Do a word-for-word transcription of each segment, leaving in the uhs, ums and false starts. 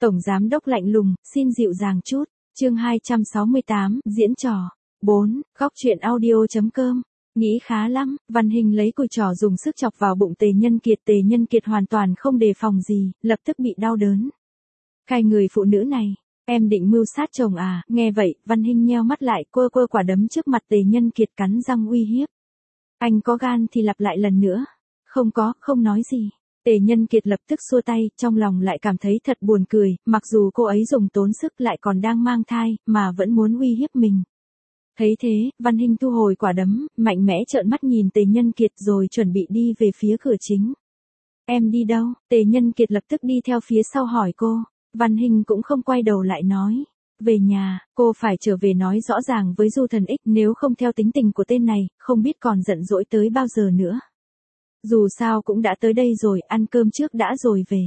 Tổng giám đốc lạnh lùng, xin dịu dàng chút. Chương hai trăm sáu mươi tám, diễn trò. bốn. Góc truyện audio.com. Nghĩ khá lắm, Văn Hình lấy cùi trỏ dùng sức chọc vào bụng Tề Nhân Kiệt. Tề Nhân Kiệt hoàn toàn không đề phòng gì, lập tức bị đau đớn. Cái người phụ nữ này, em định mưu sát chồng à? Nghe vậy, Văn Hình nheo mắt lại, quơ quơ quả đấm trước mặt Tề Nhân Kiệt, cắn răng uy hiếp. Anh có gan thì lặp lại lần nữa. Không có, không nói gì. Tề Nhân Kiệt lập tức xua tay, trong lòng lại cảm thấy thật buồn cười, mặc dù cô ấy dùng tốn sức lại còn đang mang thai, mà vẫn muốn uy hiếp mình. Thấy thế, Văn Hình thu hồi quả đấm, mạnh mẽ trợn mắt nhìn Tề Nhân Kiệt rồi chuẩn bị đi về phía cửa chính. Em đi đâu? Tề Nhân Kiệt lập tức đi theo phía sau hỏi cô. Văn Hình cũng không quay đầu lại nói. Về nhà, cô phải trở về nói rõ ràng với Du Thần X, nếu không theo tính tình của tên này, không biết còn giận dỗi tới bao giờ nữa. Dù sao cũng đã tới đây rồi, ăn cơm trước đã rồi về.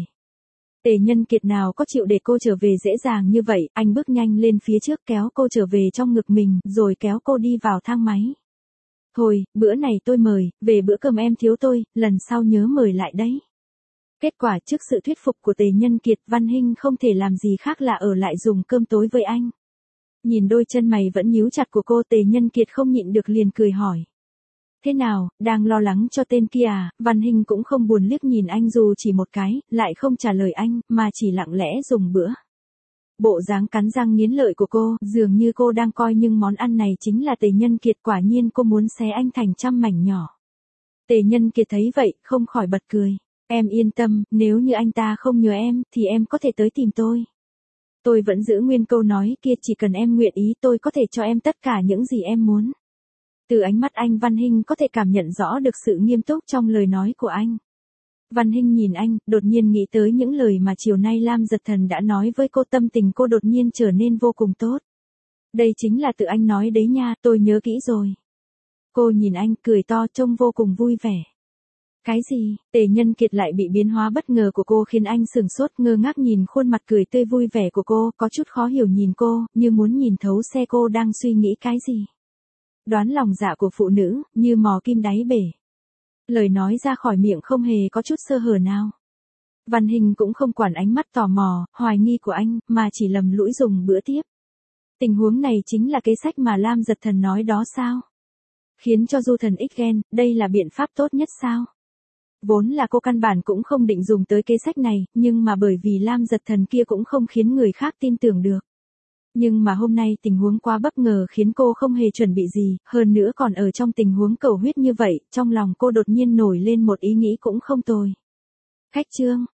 Tề Nhân Kiệt nào có chịu để cô trở về dễ dàng như vậy, anh bước nhanh lên phía trước kéo cô trở về trong ngực mình, rồi kéo cô đi vào thang máy. Thôi, bữa này tôi mời, về bữa cơm em thiếu tôi, lần sau nhớ mời lại đấy. Kết quả trước sự thuyết phục của Tề Nhân Kiệt, Văn Hình không thể làm gì khác là ở lại dùng cơm tối với anh. Nhìn đôi chân mày vẫn nhíu chặt của cô, Tề Nhân Kiệt không nhịn được liền cười hỏi. Thế nào, đang lo lắng cho tên kia à? Văn Hình cũng không buồn liếc nhìn anh dù chỉ một cái, lại không trả lời anh, mà chỉ lặng lẽ dùng bữa. Bộ dáng cắn răng nghiến lợi của cô, dường như cô đang coi nhưng món ăn này chính là Tề Nhân Kiệt, quả nhiên cô muốn xé anh thành trăm mảnh nhỏ. Tề Nhân Kiệt thấy vậy, không khỏi bật cười. Em yên tâm, nếu như anh ta không nhớ em, thì em có thể tới tìm tôi. Tôi vẫn giữ nguyên câu nói kia, chỉ cần em nguyện ý tôi có thể cho em tất cả những gì em muốn. Từ ánh mắt anh, Văn Hình có thể cảm nhận rõ được sự nghiêm túc trong lời nói của anh. Văn Hình nhìn anh, đột nhiên nghĩ tới những lời mà chiều nay Lam Giật Thần đã nói với cô, tâm tình cô đột nhiên trở nên vô cùng tốt. Đây chính là tự anh nói đấy nha, tôi nhớ kỹ rồi. Cô nhìn anh, cười to, trông vô cùng vui vẻ. Cái gì? Tề Nhân Kiệt lại bị biến hóa bất ngờ của cô khiến anh sửng sốt, ngơ ngác nhìn khuôn mặt cười tươi vui vẻ của cô, có chút khó hiểu nhìn cô, như muốn nhìn thấu xe cô đang suy nghĩ cái gì. Đoán lòng dạ của phụ nữ, như mò kim đáy bể. Lời nói ra khỏi miệng không hề có chút sơ hở nào. Văn Hình cũng không quản ánh mắt tò mò, hoài nghi của anh, mà chỉ lầm lũi dùng bữa tiếp. Tình huống này chính là kế sách mà Lam Giật Thần nói đó sao? Khiến cho Du Thần X ghen, đây là biện pháp tốt nhất sao? Vốn là cô căn bản cũng không định dùng tới kế sách này, nhưng mà bởi vì Lam Giật Thần kia cũng không khiến người khác tin tưởng được. Nhưng mà hôm nay tình huống quá bất ngờ khiến cô không hề chuẩn bị gì, hơn nữa còn ở trong tình huống cầu huyết như vậy, trong lòng cô đột nhiên nổi lên một ý nghĩ cũng không tồi. Khách trương,